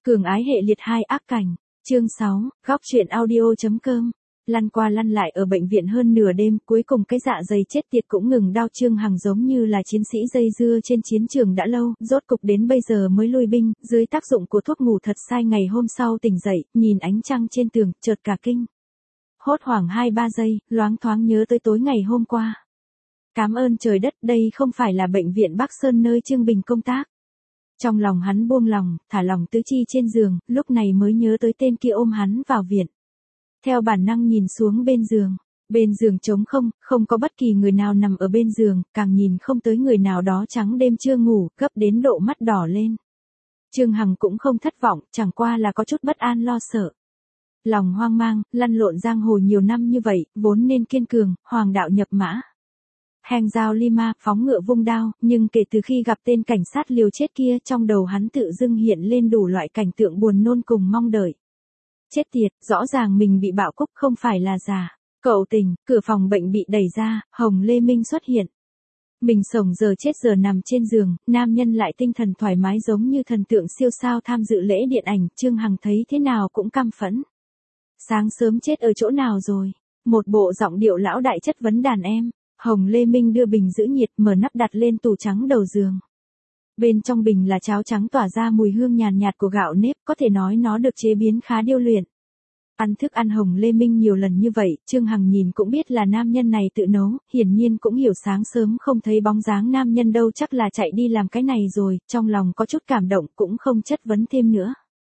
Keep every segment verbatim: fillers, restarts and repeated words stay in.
Cường ái hệ liệt hai ác cảnh, chương sáu, góc truyện audio.com. Lăn qua lăn lại ở bệnh viện hơn nửa đêm, cuối cùng cái dạ dày chết tiệt cũng ngừng đau. Trương Hằng giống như là chiến sĩ dây dưa trên chiến trường đã lâu, rốt cục đến bây giờ mới lui binh, dưới tác dụng của thuốc ngủ thật sai ngày hôm sau tỉnh dậy, nhìn ánh trăng trên tường, chợt cả kinh. Hốt hoảng hai ba giây, loáng thoáng nhớ tới tối ngày hôm qua. Cám ơn trời đất, đây không phải là bệnh viện Bắc Sơn nơi Trương Bình công tác. Trong lòng hắn buông lòng, thả lòng tứ chi trên giường, lúc này mới nhớ tới tên kia ôm hắn vào viện. Theo bản năng nhìn xuống bên giường, bên giường trống không, không có bất kỳ người nào nằm ở bên giường, càng nhìn không tới người nào đó trắng đêm chưa ngủ, gấp đến độ mắt đỏ lên. Trương Hằng cũng không thất vọng, chẳng qua là có chút bất an lo sợ. Lòng hoang mang, lăn lộn giang hồ nhiều năm như vậy, vốn nên kiên cường, hoàng đạo nhập mã. Hèn dao Lima, phóng ngựa vung đao, nhưng kể từ khi gặp tên cảnh sát liều chết kia, trong đầu hắn tự dưng hiện lên đủ loại cảnh tượng buồn nôn cùng mong đợi. Chết tiệt, rõ ràng mình bị bạo cúc không phải là giả. Cậu tình, cửa phòng bệnh bị đẩy ra, Hồng Lê Minh xuất hiện. Mình sống giờ chết giờ nằm trên giường, nam nhân lại tinh thần thoải mái giống như thần tượng siêu sao tham dự lễ điện ảnh, Trương Hằng thấy thế nào cũng căm phẫn. Sáng sớm chết ở chỗ nào rồi? Một bộ giọng điệu lão đại chất vấn đàn em. Hồng Lê Minh đưa bình giữ nhiệt, mở nắp đặt lên tủ trắng đầu giường. Bên trong bình là cháo trắng tỏa ra mùi hương nhàn nhạt của gạo nếp, có thể nói nó được chế biến khá điêu luyện. Ăn thức ăn Hồng Lê Minh nhiều lần như vậy, Trương Hằng nhìn cũng biết là nam nhân này tự nấu, hiển nhiên cũng hiểu sáng sớm không thấy bóng dáng nam nhân đâu, chắc là chạy đi làm cái này rồi, trong lòng có chút cảm động cũng không chất vấn thêm nữa.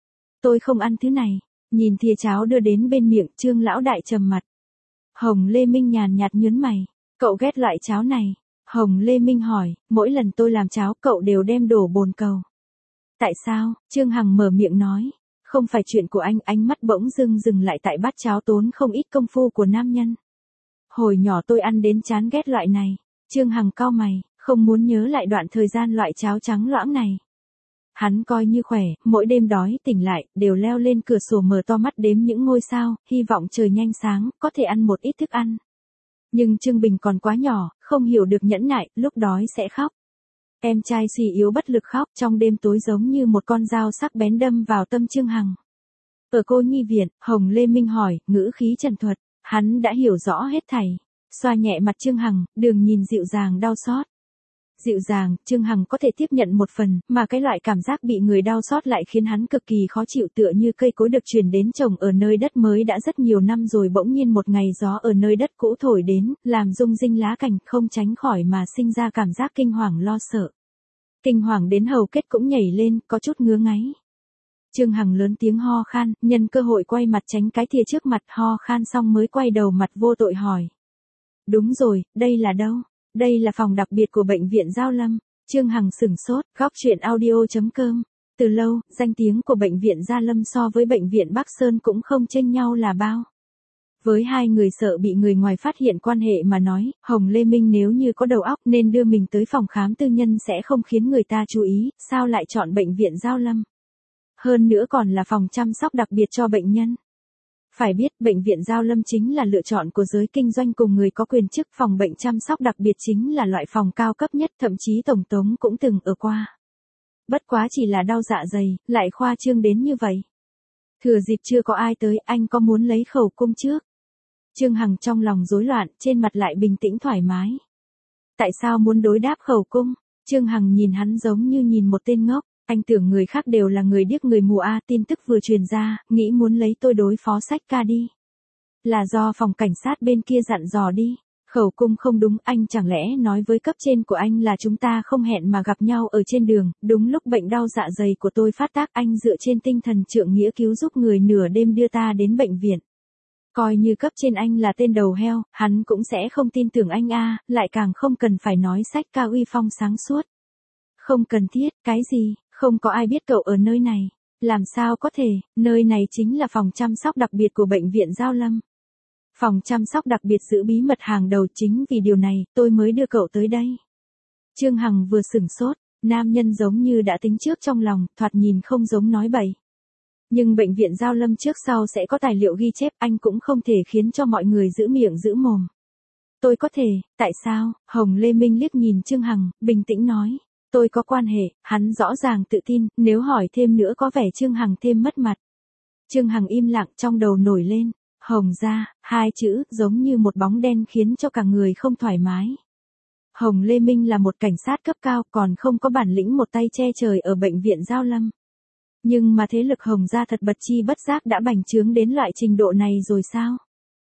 Tôi không ăn thứ này, nhìn thìa cháo đưa đến bên miệng, Trương lão đại trầm mặt. Hồng Lê Minh nhàn nhạt nhớn mày. Cậu ghét loại cháo này. Hồng Lê Minh hỏi, mỗi lần tôi làm cháo cậu đều đem đổ bồn cầu. Tại sao? Trương Hằng mở miệng nói. Không phải chuyện của anh, ánh mắt bỗng dưng dừng lại tại bát cháo tốn không ít công phu của nam nhân. Hồi nhỏ tôi ăn đến chán ghét loại này. Trương Hằng cau mày, không muốn nhớ lại đoạn thời gian loại cháo trắng loãng này. Hắn coi như khỏe, mỗi đêm đói tỉnh lại, đều leo lên cửa sổ mở to mắt đếm những ngôi sao, hy vọng trời nhanh sáng, có thể ăn một ít thức ăn. Nhưng Trương Bình còn quá nhỏ, không hiểu được nhẫn nại, lúc đói sẽ khóc. Em trai suy yếu bất lực khóc, trong đêm tối giống như một con dao sắc bén đâm vào tâm Trương Hằng. Ở cô nhi viện, Hồng Lê Minh hỏi, ngữ khí trần thuật, hắn đã hiểu rõ hết thảy. Xoa nhẹ mặt Trương Hằng, đường nhìn dịu dàng đau xót. Dịu dàng, Trương Hằng có thể tiếp nhận một phần, mà cái loại cảm giác bị người đau xót lại khiến hắn cực kỳ khó chịu, tựa như cây cối được truyền đến trồng ở nơi đất mới đã rất nhiều năm rồi bỗng nhiên một ngày gió ở nơi đất cũ thổi đến, làm rung rinh lá cành, không tránh khỏi mà sinh ra cảm giác kinh hoàng lo sợ. Kinh hoàng đến hầu kết cũng nhảy lên, có chút ngứa ngáy. Trương Hằng lớn tiếng ho khan, nhân cơ hội quay mặt tránh cái thìa trước mặt, ho khan xong mới quay đầu mặt vô tội hỏi. Đúng rồi, đây là đâu? Đây là phòng đặc biệt của bệnh viện Giao Lâm. Trương Hằng sửng sốt, góc truyện audio.com. Từ lâu, danh tiếng của bệnh viện Gia Lâm so với bệnh viện Bắc Sơn cũng không chênh nhau là bao. Với hai người sợ bị người ngoài phát hiện quan hệ mà nói, Hồng Lê Minh nếu như có đầu óc nên đưa mình tới phòng khám tư nhân sẽ không khiến người ta chú ý, sao lại chọn bệnh viện Giao Lâm. Hơn nữa còn là phòng chăm sóc đặc biệt cho bệnh nhân. Phải biết, bệnh viện Giao Lâm chính là lựa chọn của giới kinh doanh cùng người có quyền chức, phòng bệnh chăm sóc đặc biệt chính là loại phòng cao cấp nhất, thậm chí Tổng thống cũng từng ở qua. Bất quá chỉ là đau dạ dày, lại khoa trương đến như vậy. Thừa dịp chưa có ai tới, anh có muốn lấy khẩu cung trước? Trương Hằng trong lòng rối loạn, trên mặt lại bình tĩnh thoải mái. Tại sao muốn đối đáp khẩu cung? Trương Hằng nhìn hắn giống như nhìn một tên ngốc. Anh tưởng người khác đều là người điếc người mù a, tin tức vừa truyền ra, nghĩ muốn lấy tôi đối phó sách ca đi. Là do phòng cảnh sát bên kia dặn dò đi. Khẩu cung không đúng, anh chẳng lẽ nói với cấp trên của anh là chúng ta không hẹn mà gặp nhau ở trên đường, đúng lúc bệnh đau dạ dày của tôi phát tác, anh dựa trên tinh thần trượng nghĩa cứu giúp người nửa đêm đưa ta đến bệnh viện. Coi như cấp trên anh là tên đầu heo, hắn cũng sẽ không tin tưởng anh a, lại càng không cần phải nói sách ca uy phong sáng suốt. Không cần thiết, cái gì? Không có ai biết cậu ở nơi này. Làm sao có thể, nơi này chính là phòng chăm sóc đặc biệt của bệnh viện Giao Lâm. Phòng chăm sóc đặc biệt giữ bí mật hàng đầu, chính vì điều này, tôi mới đưa cậu tới đây. Trương Hằng vừa sửng sốt, nam nhân giống như đã tính trước trong lòng, thoạt nhìn không giống nói bậy. Nhưng bệnh viện Giao Lâm trước sau sẽ có tài liệu ghi chép, anh cũng không thể khiến cho mọi người giữ miệng giữ mồm. Tôi có thể, tại sao? Hồng Lê Minh liếc nhìn Trương Hằng, bình tĩnh nói. Tôi có quan hệ, hắn rõ ràng tự tin, nếu hỏi thêm nữa có vẻ Trương Hằng thêm mất mặt. Trương Hằng im lặng, trong đầu nổi lên, Hồng gia, hai chữ, giống như một bóng đen khiến cho cả người không thoải mái. Hồng Lê Minh là một cảnh sát cấp cao, còn không có bản lĩnh một tay che trời ở bệnh viện Giao Lâm. Nhưng mà thế lực Hồng gia thật bật chi bất giác đã bành trướng đến loại trình độ này rồi sao?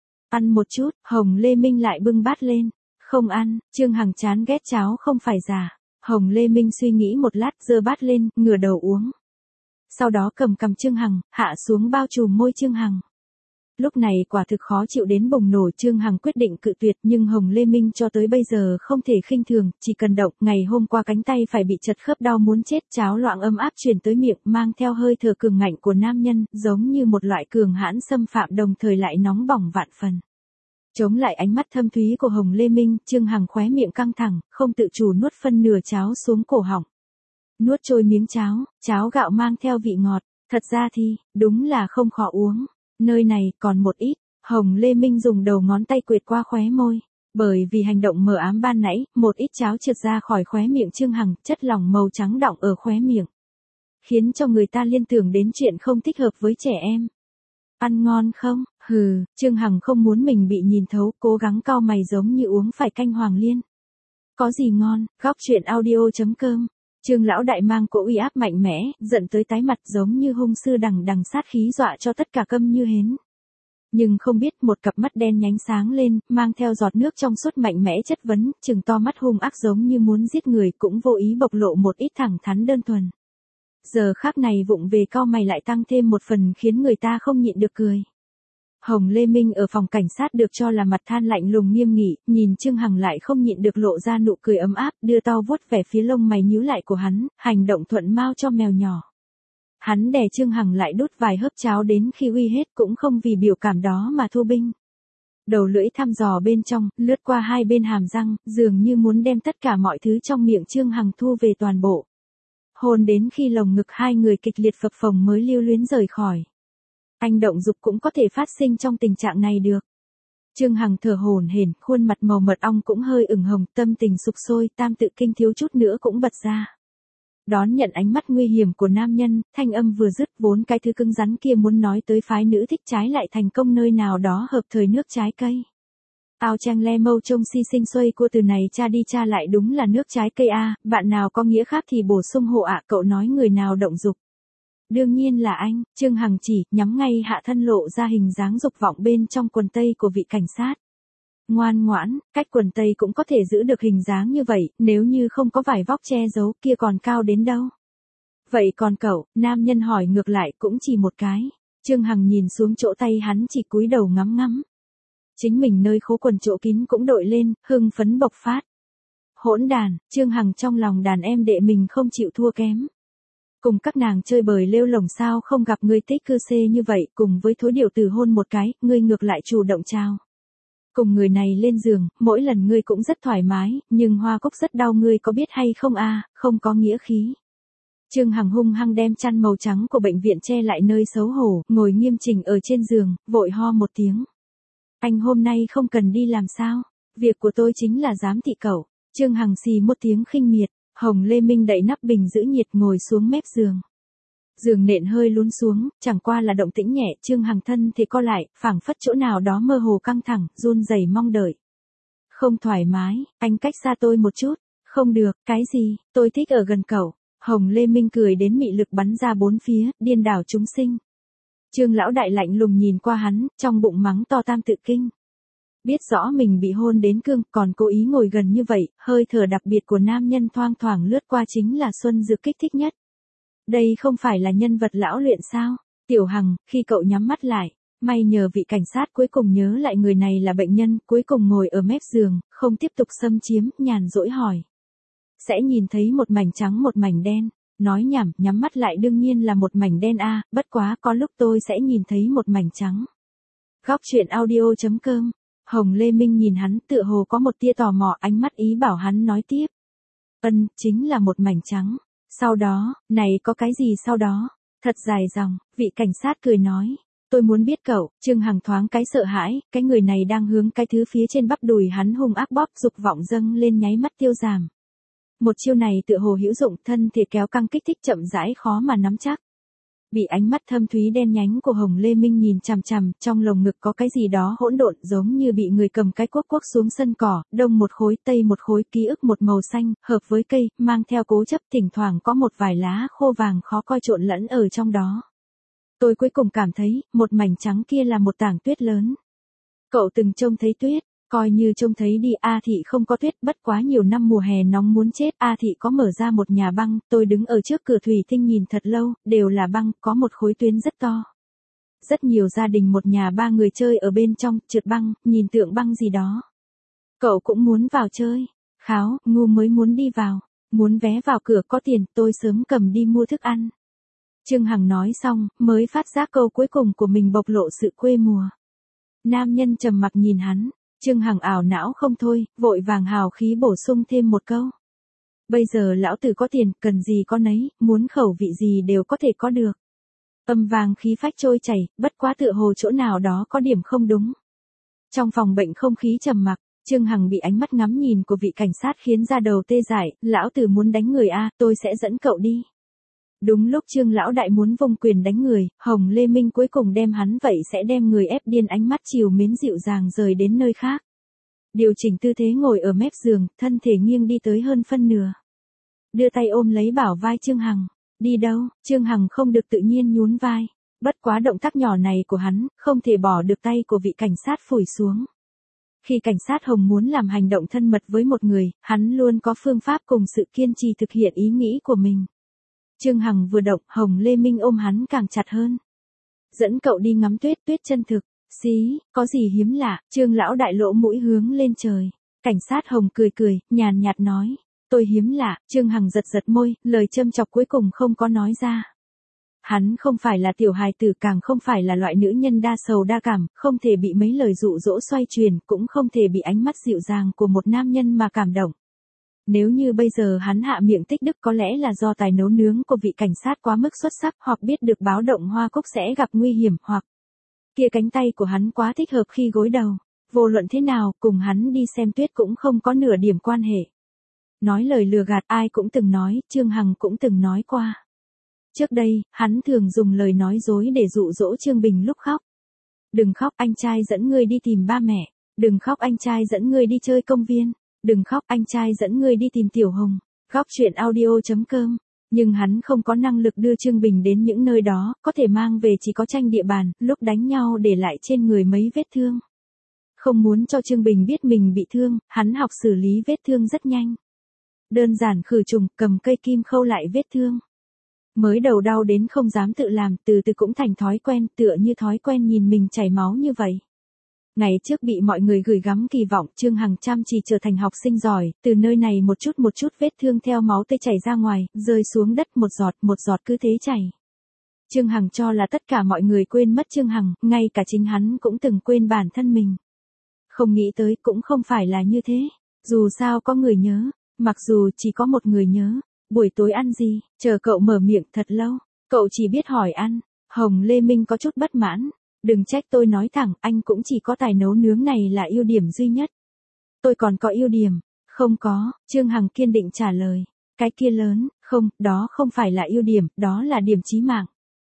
Ăn một chút, Hồng Lê Minh lại bưng bát lên. Không ăn, Trương Hằng chán ghét cháo không phải giả. Hồng Lê Minh suy nghĩ một lát, giơ bát lên, ngửa đầu uống. Sau đó cầm cầm Trương Hằng, hạ xuống bao trùm môi Trương Hằng. Lúc này quả thực khó chịu đến bùng nổ, Trương Hằng quyết định cự tuyệt, nhưng Hồng Lê Minh cho tới bây giờ không thể khinh thường, chỉ cần động, ngày hôm qua cánh tay phải bị chật khớp đau muốn chết, cháo loãng ấm áp truyền tới miệng, mang theo hơi thở cường ngạnh của nam nhân, giống như một loại cường hãn xâm phạm đồng thời lại nóng bỏng vạn phần. Chống lại ánh mắt thâm thúy của Hồng Lê Minh, Trương Hằng khóe miệng căng thẳng, không tự chủ nuốt phân nửa cháo xuống cổ họng. Nuốt trôi miếng cháo, cháo gạo mang theo vị ngọt, thật ra thì, đúng là không khó uống. Nơi này còn một ít, Hồng Lê Minh dùng đầu ngón tay quệt qua khóe môi. Bởi vì hành động mờ ám ban nãy, một ít cháo trượt ra khỏi khóe miệng Trương Hằng, chất lỏng màu trắng đọng ở khóe miệng. Khiến cho người ta liên tưởng đến chuyện không thích hợp với trẻ em. Ăn ngon không? Hừ, Trương Hằng không muốn mình bị nhìn thấu, cố gắng cau mày giống như uống phải canh hoàng liên. Có gì ngon? Góc truyện audio chấm com. Trương lão đại mang cỗ uy áp mạnh mẽ, giận tới tái mặt giống như hung sư đằng đằng sát khí dọa cho tất cả câm như hến. Nhưng không biết một cặp mắt đen nhánh sáng lên, mang theo giọt nước trong suốt mạnh mẽ chất vấn, trừng to mắt hung ác giống như muốn giết người, cũng vô ý bộc lộ một ít thẳng thắn đơn thuần. Giờ khác này vụng về cau mày lại tăng thêm một phần khiến người ta không nhịn được cười. Hồng Lê Minh ở phòng cảnh sát được cho là mặt than lạnh lùng nghiêm nghị, nhìn Trương Hằng lại không nhịn được lộ ra nụ cười ấm áp, đưa tao vuốt về phía lông mày nhíu lại của hắn, hành động thuận mao cho mèo nhỏ. Hắn đè Trương Hằng lại đút vài hớp cháo đến khi uy hết, cũng không vì biểu cảm đó mà thu binh. Đầu lưỡi thăm dò bên trong, lướt qua hai bên hàm răng, dường như muốn đem tất cả mọi thứ trong miệng Trương Hằng thu về toàn bộ. Hôn đến khi lồng ngực hai người kịch liệt phập phồng mới lưu luyến rời khỏi. Anh động dục cũng có thể phát sinh trong tình trạng này được. Trương Hằng thở hổn hển, khuôn mặt màu mật ong cũng hơi ửng hồng, tâm tình sục sôi, tam tự kinh thiếu chút nữa cũng bật ra. Đón nhận ánh mắt nguy hiểm của nam nhân, thanh âm vừa dứt, vốn cái thứ cứng rắn kia muốn nói tới phái nữ thích trái lại thành công nơi nào đó hợp thời nước trái cây. Ao Trang Le Mâu trông si sinh xuôi của từ này cha đi cha lại đúng là nước trái cây a, bạn nào có nghĩa khác thì bổ sung hộ ạ, cậu nói người nào động dục. Đương nhiên là anh, Trương Hằng chỉ, nhắm ngay hạ thân lộ ra hình dáng dục vọng bên trong quần tây của vị cảnh sát. Ngoan ngoãn, cách quần tây cũng có thể giữ được hình dáng như vậy, nếu như không có vải vóc che giấu kia còn cao đến đâu. Vậy còn cậu, nam nhân hỏi ngược lại cũng chỉ một cái. Trương Hằng nhìn xuống chỗ tay hắn chỉ cúi đầu ngắm ngắm. Chính mình nơi khố quần chỗ kín cũng đội lên, hưng phấn bộc phát. Hỗn đàn, Trương Hằng trong lòng đàn em đệ mình không chịu thua kém. Cùng các nàng chơi bời lêu lồng sao không gặp ngươi tích cư xê như vậy, cùng với thối điều từ hôn một cái, ngươi ngược lại chủ động trao. Cùng người này lên giường, mỗi lần ngươi cũng rất thoải mái, nhưng hoa cúc rất đau ngươi có biết hay không a, không có nghĩa khí. Trương Hằng hung hăng đem chăn màu trắng của bệnh viện che lại nơi xấu hổ, ngồi nghiêm chỉnh ở trên giường, vội ho một tiếng. Anh hôm nay không cần đi làm sao, việc của tôi chính là giám thị cậu. Trương Hằng xì một tiếng khinh miệt. Hồng Lê Minh đậy nắp bình giữ nhiệt ngồi xuống mép giường. Giường nện hơi lún xuống, chẳng qua là động tĩnh nhẹ, Trương Hằng thân thì co lại, phảng phất chỗ nào đó mơ hồ căng thẳng, run rẩy mong đợi. Không thoải mái, anh cách xa tôi một chút. Không được, cái gì, tôi thích ở gần cậu. Hồng Lê Minh cười đến mị lực bắn ra bốn phía, điên đảo chúng sinh. Trương lão đại lạnh lùng nhìn qua hắn, trong bụng mắng to tam tự kinh. Biết rõ mình bị hôn đến cương, còn cố ý ngồi gần như vậy, hơi thở đặc biệt của nam nhân thoang thoảng lướt qua chính là Xuân Dược kích thích nhất. Đây không phải là nhân vật lão luyện sao? Tiểu Hằng, khi cậu nhắm mắt lại, may nhờ vị cảnh sát cuối cùng nhớ lại người này là bệnh nhân, cuối cùng ngồi ở mép giường, không tiếp tục xâm chiếm, nhàn rỗi hỏi. Sẽ nhìn thấy một mảnh trắng một mảnh đen. Nói nhảm, nhắm mắt lại đương nhiên là một mảnh đen a, bất quá có lúc tôi sẽ nhìn thấy một mảnh trắng. Góc truyện audio chấm com. Hồng Lê Minh nhìn hắn tựa hồ có một tia tò mò, ánh mắt ý bảo hắn nói tiếp. Ân, chính là một mảnh trắng. Sau đó, này có cái gì sau đó? Thật dài dòng, vị cảnh sát cười nói. Tôi muốn biết cậu, Trương Hằng thoáng cái sợ hãi, cái người này đang hướng cái thứ phía trên bắp đùi hắn hung ác bóp, dục vọng dâng lên nháy mắt tiêu giảm. Một chiêu này tựa hồ hữu dụng, thân thể kéo căng kích thích chậm rãi khó mà nắm chắc. Bị ánh mắt thâm thúy đen nhánh của Hồng Lê Minh nhìn chằm chằm, trong lồng ngực có cái gì đó hỗn độn giống như bị người cầm cái cuốc cuốc xuống sân cỏ, đông một khối tây một khối, ký ức một màu xanh, hợp với cây, mang theo cố chấp, thỉnh thoảng có một vài lá khô vàng khó coi trộn lẫn ở trong đó. Tôi cuối cùng cảm thấy, một mảnh trắng kia là một tảng tuyết lớn. Cậu từng trông thấy tuyết, coi như trông thấy đi. A Thị không có tuyết, bất quá nhiều năm mùa hè nóng muốn chết. A Thị có mở ra một nhà băng, tôi đứng ở trước cửa thủy tinh nhìn thật lâu, đều là băng, có một khối tuyến rất to. Rất nhiều gia đình một nhà ba người chơi ở bên trong, trượt băng, nhìn tượng băng gì đó. Cậu cũng muốn vào chơi. Kháo, ngu mới muốn đi vào. Muốn vé vào cửa, có tiền, tôi sớm cầm đi mua thức ăn. Trương Hằng nói xong, mới phát giác câu cuối cùng của mình bộc lộ sự quê mùa. Nam nhân trầm mặc nhìn hắn. Trương Hằng ảo não không thôi, vội vàng hào khí bổ sung thêm một câu. Bây giờ lão tử có tiền, cần gì có nấy, muốn khẩu vị gì đều có thể có được. Âm vang khí phách trôi chảy, bất quá tựa hồ chỗ nào đó có điểm không đúng. Trong phòng bệnh không khí trầm mặc, Trương Hằng bị ánh mắt ngắm nhìn của vị cảnh sát khiến da đầu tê dại, lão tử muốn đánh người a, tôi sẽ dẫn cậu đi. Đúng lúc Trương lão đại muốn vung quyền đánh người, Hồng Lê Minh cuối cùng đem hắn vậy sẽ đem người ép điên, ánh mắt chiều mến dịu dàng rời đến nơi khác. Điều chỉnh tư thế ngồi ở mép giường, thân thể nghiêng đi tới hơn phân nửa. Đưa tay ôm lấy bảo vai Trương Hằng. Đi đâu? Trương Hằng không được tự nhiên nhún vai. Bất quá động tác nhỏ này của hắn, không thể bỏ được tay của vị cảnh sát phủi xuống. Khi cảnh sát Hồng muốn làm hành động thân mật với một người, hắn luôn có phương pháp cùng sự kiên trì thực hiện ý nghĩ của mình. Trương Hằng vừa động, Hồng Lê Minh ôm hắn càng chặt hơn. Dẫn cậu đi ngắm tuyết, tuyết chân thực. Xí, có gì hiếm lạ? Trương lão đại lỗ mũi hướng lên trời. Cảnh sát Hồng cười cười, nhàn nhạt nói. Tôi hiếm lạ. Trương Hằng giật giật môi, lời châm chọc cuối cùng không có nói ra. Hắn không phải là tiểu hài tử, càng không phải là loại nữ nhân đa sầu đa cảm, không thể bị mấy lời dụ dỗ xoay truyền, cũng không thể bị ánh mắt dịu dàng của một nam nhân mà cảm động. Nếu như bây giờ hắn hạ miệng tích đức có lẽ là do tài nấu nướng của vị cảnh sát quá mức xuất sắc, hoặc biết được báo động Hoa Cúc sẽ gặp nguy hiểm, hoặc kia cánh tay của hắn quá thích hợp khi gối đầu. Vô luận thế nào, cùng hắn đi xem tuyết cũng không có nửa điểm quan hệ. Nói lời lừa gạt ai cũng từng nói, Trương Hằng cũng từng nói qua. Trước đây, hắn thường dùng lời nói dối để dụ dỗ Trương Bình lúc khóc. Đừng khóc, anh trai dẫn ngươi đi tìm ba mẹ. Đừng khóc, anh trai dẫn ngươi đi chơi công viên. Đừng khóc, anh trai dẫn ngươi đi tìm Tiểu Hồng. Góc truyện audio chấm com. Nhưng hắn không có năng lực đưa Trương Bình đến những nơi đó, có thể mang về chỉ có tranh địa bàn, lúc đánh nhau để lại trên người mấy vết thương. Không muốn cho Trương Bình biết mình bị thương, hắn học xử lý vết thương rất nhanh. Đơn giản khử trùng, cầm cây kim khâu lại vết thương. Mới đầu đau đến không dám tự làm, từ từ cũng thành thói quen, tựa như thói quen nhìn mình chảy máu như vậy. Ngày trước bị mọi người gửi gắm kỳ vọng, Trương Hằng chăm chỉ trở thành học sinh giỏi, từ nơi này một chút một chút vết thương theo máu tươi chảy ra ngoài, rơi xuống đất một giọt một giọt cứ thế chảy. Trương Hằng cho là tất cả mọi người quên mất Trương Hằng, ngay cả chính hắn cũng từng quên bản thân mình. Không nghĩ tới cũng không phải là như thế, dù sao có người nhớ, mặc dù chỉ có một người nhớ. Buổi tối ăn gì? Chờ cậu mở miệng thật lâu, cậu chỉ biết hỏi ăn. Hồng Lê Minh có chút bất mãn. Đừng trách tôi nói thẳng, anh cũng chỉ có tài nấu nướng này là ưu điểm duy nhất. Tôi còn có ưu điểm. Không có, Trương Hằng kiên định trả lời. Cái kia lớn, không, đó không phải là ưu điểm, đó là điểm chí mạng.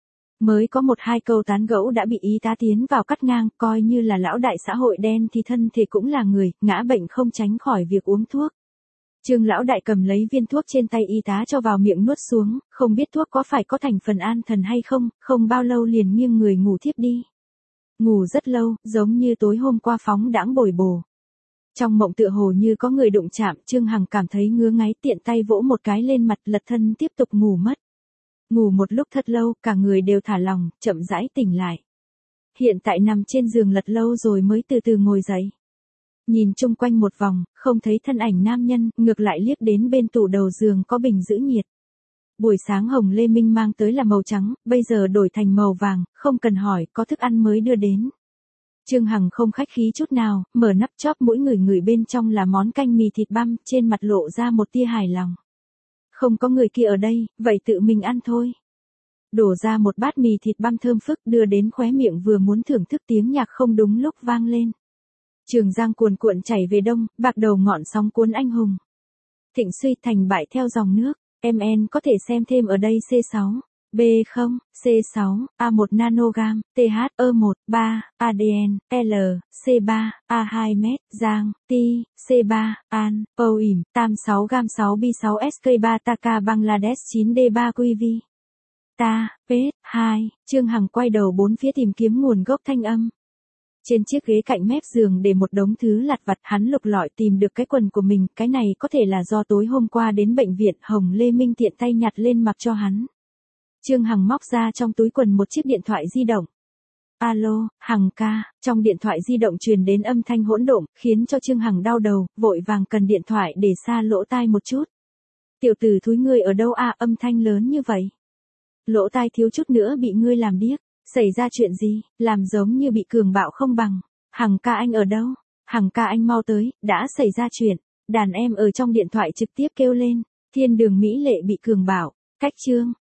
Mới có một hai câu tán gẫu đã bị y tá tiến vào cắt ngang, coi như là lão đại xã hội đen thì thân thể cũng là người, ngã bệnh không tránh khỏi việc uống thuốc. Trương lão đại cầm lấy viên thuốc trên tay y tá cho vào miệng nuốt xuống, không biết thuốc có phải có thành phần an thần hay không, không bao lâu liền nghiêng người ngủ thiếp đi. Ngủ rất lâu, giống như tối hôm qua phóng đãng bồi bổ. Trong mộng tựa hồ như có người đụng chạm, Trương Hằng cảm thấy ngứa ngáy, tiện tay vỗ một cái lên mặt, lật thân tiếp tục ngủ mất. Ngủ một lúc thật lâu, cả người đều thả lỏng, chậm rãi tỉnh lại. Hiện tại nằm trên giường lật lâu rồi mới từ từ ngồi dậy. Nhìn chung quanh một vòng, không thấy thân ảnh nam nhân, ngược lại liếc đến bên tủ đầu giường có bình giữ nhiệt. Buổi sáng Hồng Lê Minh mang tới là màu trắng, bây giờ đổi thành màu vàng, không cần hỏi, có thức ăn mới đưa đến. Trương Hằng không khách khí chút nào, mở nắp chóp mỗi người người bên trong là món canh mì thịt băm, trên mặt lộ ra một tia hài lòng. Không có người kia ở đây, vậy tự mình ăn thôi. Đổ ra một bát mì thịt băm thơm phức đưa đến khóe miệng, vừa muốn thưởng thức tiếng nhạc không đúng lúc vang lên. Trường Giang cuồn cuộn chảy về đông, bạc đầu ngọn sóng cuốn anh hùng. Thịnh suy thành bại theo dòng nước. em en có thể xem thêm ở đây C sáu, B không, C sáu, A một nanogam, T H E một, ba, A D N, L, C ba, A hai mét, Giang, T, C ba, An, Âu ỉm, Tam sáu gam sáu B sáu S K ba Taka Bangladesh chín D ba Q V. Ta, Pết, hai, Trương Hằng quay đầu bốn phía tìm kiếm nguồn gốc thanh âm. Trên chiếc ghế cạnh mép giường để một đống thứ lặt vặt, hắn lục lọi tìm được cái quần của mình, cái này có thể là do tối hôm qua đến bệnh viện Hồng Lê Minh tiện tay nhặt lên mặc cho hắn. Trương Hằng móc ra trong túi quần một chiếc điện thoại di động. Alo, Hằng ca, trong điện thoại di động truyền đến âm thanh hỗn độn, khiến cho Trương Hằng đau đầu, vội vàng cần điện thoại để xa lỗ tai một chút. Tiểu tử thúi ngươi ở đâu à, âm thanh lớn như vậy. Lỗ tai thiếu chút nữa bị ngươi làm điếc. Xảy ra chuyện gì, làm giống như bị cường bạo không bằng. Hằng ca anh ở đâu? Hằng ca anh mau tới, đã xảy ra chuyện. Đàn em ở trong điện thoại trực tiếp kêu lên. Thiên đường mỹ lệ bị cường bạo. Cách chương.